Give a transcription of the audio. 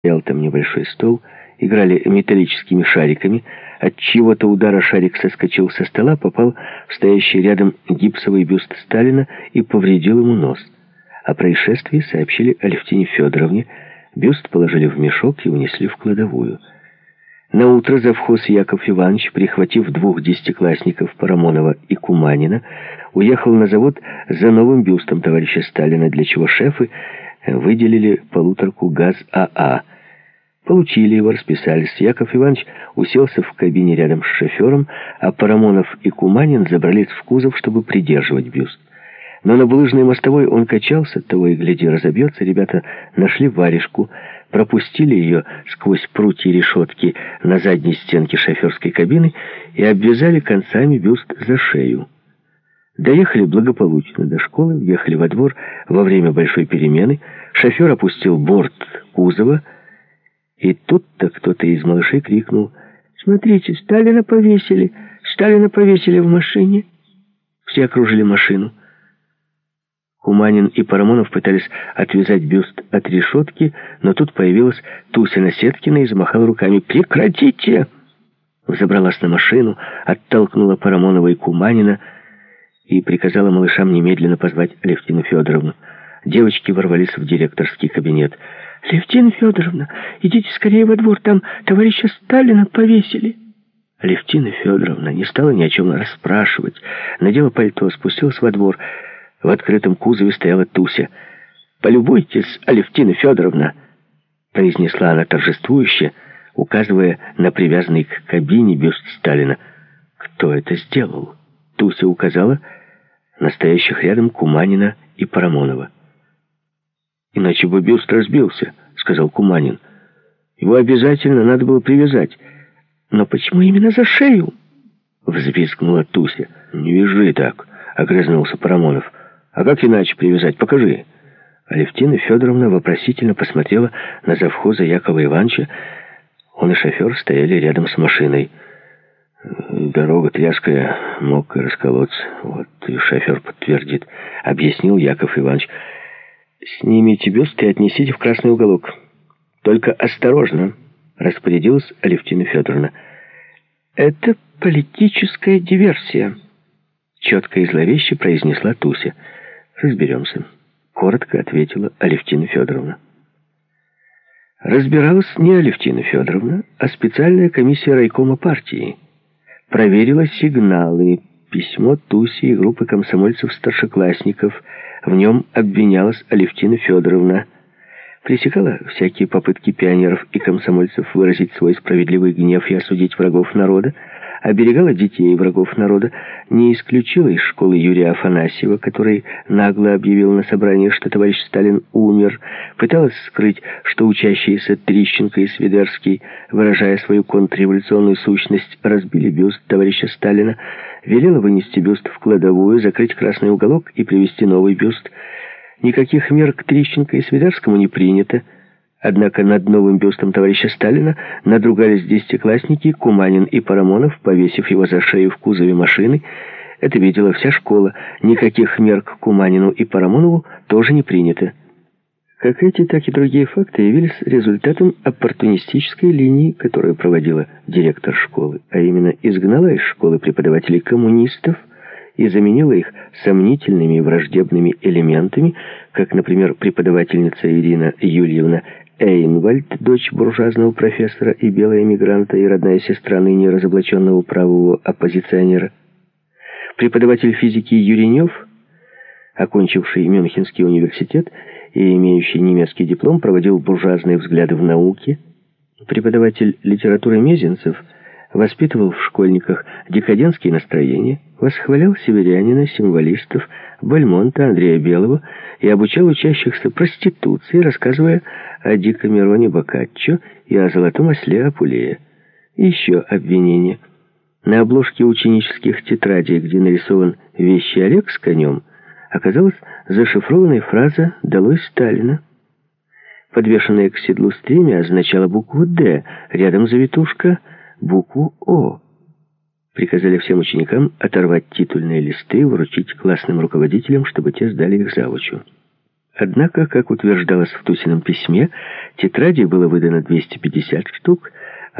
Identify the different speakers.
Speaker 1: Стоял там небольшой стол, играли металлическими шариками. От чьего-то удара шарик соскочил со стола, попал в стоящий рядом гипсовый бюст Сталина и повредил ему нос. О происшествии сообщили Алевтине Федоровне, бюст положили в мешок и унесли в кладовую. Наутро завхоз Яков Иванович, прихватив 2 десятиклассников Парамонова и Куманина, уехал на завод за новым бюстом товарища Сталина, для чего шефы выделили 1,5 ГАЗ-АА. Получили его, расписались. Яков Иванович уселся в кабине рядом с шофером, а Парамонов и Куманин забрались в кузов, чтобы придерживать бюст. Но на булыжной мостовой он качался, того и гляди разобьется. Ребята нашли варежку, пропустили ее сквозь прутья решетки на задней стенке шоферской кабины и обвязали концами бюст за шею. Доехали благополучно до школы, въехали во двор во время большой перемены. Шофер опустил борт кузова, и тут-то кто-то из малышей крикнул: «Смотрите, Сталина повесили! Сталина повесили в машине!» Все окружили машину. Куманин и Парамонов пытались отвязать бюст от решетки, но тут появилась Туся Насеткина и замахала руками. «Прекратите!» Взобралась на машину, оттолкнула Парамонова и Куманина и приказала малышам немедленно позвать Алевтину Федоровну. Девочки ворвались в директорский кабинет. «Алевтина Федоровна, идите скорее во двор, там товарища Сталина повесили». Алевтина Федоровна не стала ни о чем расспрашивать, надела пальто, спустилась во двор. В открытом кузове стояла Туся. «Полюбуйтесь, Алевтина Федоровна!» произнесла она торжествующе, указывая на привязанный к кабине бюст Сталина. «Кто это сделал?» Туся указала на стоящих рядом Куманина и Парамонова. «Иначе бы бюст разбился», — сказал Куманин. «Его обязательно надо было привязать». «Но почему именно за шею?» — взвизгнула Туся. «Не вяжи так», — огрызнулся Парамонов. «А как иначе привязать? Покажи». Алевтина Федоровна вопросительно посмотрела на завхоза Якова Ивановича. Он и шофер стояли рядом с машиной. «Дорога тряская, мог и расколоться. Вот и шофер подтвердит», — объяснил Яков Иванович. «Снимите бюст и отнесите в красный уголок. Только осторожно», — распорядилась Алевтина Федоровна. «Это политическая диверсия», — четко и зловеще произнесла Туся. «Разберемся», — коротко ответила Алевтина Федоровна. Разбиралась не Алевтина Федоровна, а специальная комиссия райкома партии. Проверила сигналы, письмо Туси и группы комсомольцев-старшеклассников. В нем обвинялась Алевтина Федоровна. Пресекала всякие попытки пионеров и комсомольцев выразить свой справедливый гнев и осудить врагов народа, оберегала детей врагов народа, не исключила из школы Юрия Афанасьева, который нагло объявил на собрании, что товарищ Сталин умер, пыталась скрыть, что учащиеся Трищенко и Свидерский, выражая свою контрреволюционную сущность, разбили бюст товарища Сталина, велела вынести бюст в кладовую, закрыть красный уголок и привезти новый бюст. Никаких мер к Трищенко и Свидерскому не принято. Однако над новым бюстом товарища Сталина надругались десятиклассники Куманин и Парамонов, повесив его за шею в кузове машины. Это видела вся школа. Никаких мер к Куманину и Парамонову тоже не принято. Как эти, так и другие факты явились результатом оппортунистической линии, которую проводила директор школы, а именно изгнала из школы преподавателей коммунистов и заменила их сомнительными и враждебными элементами, как, например, преподавательница Ирина Юльевна Эйнвальд, дочь буржуазного профессора и белая эмигранта, и родная сестра ныне разоблаченного правового оппозиционера. Преподаватель физики Юринев, окончивший Мюнхенский университет и имеющий немецкий диплом, проводил буржуазные взгляды в науке. Преподаватель литературы Мезенцев воспитывал в школьниках декадентские настроения, восхвалял северянина, символистов, Бальмонта, Андрея Белого и обучал учащихся проституции, рассказывая о Декамероне Боккаччо и о золотом осле Апулея. И еще обвинение. На обложке ученических тетрадей, где нарисован вещий Олег с конем, оказалась зашифрованная фраза «Долой Сталина». Подвешенное к седлу стремя означало букву «Д», рядом завитушка букву «О». Приказали всем ученикам оторвать титульные листы и вручить классным руководителям, чтобы те сдали их завучу. Однако, как утверждалось в Тусином письме, тетрадей было выдано 250 штук,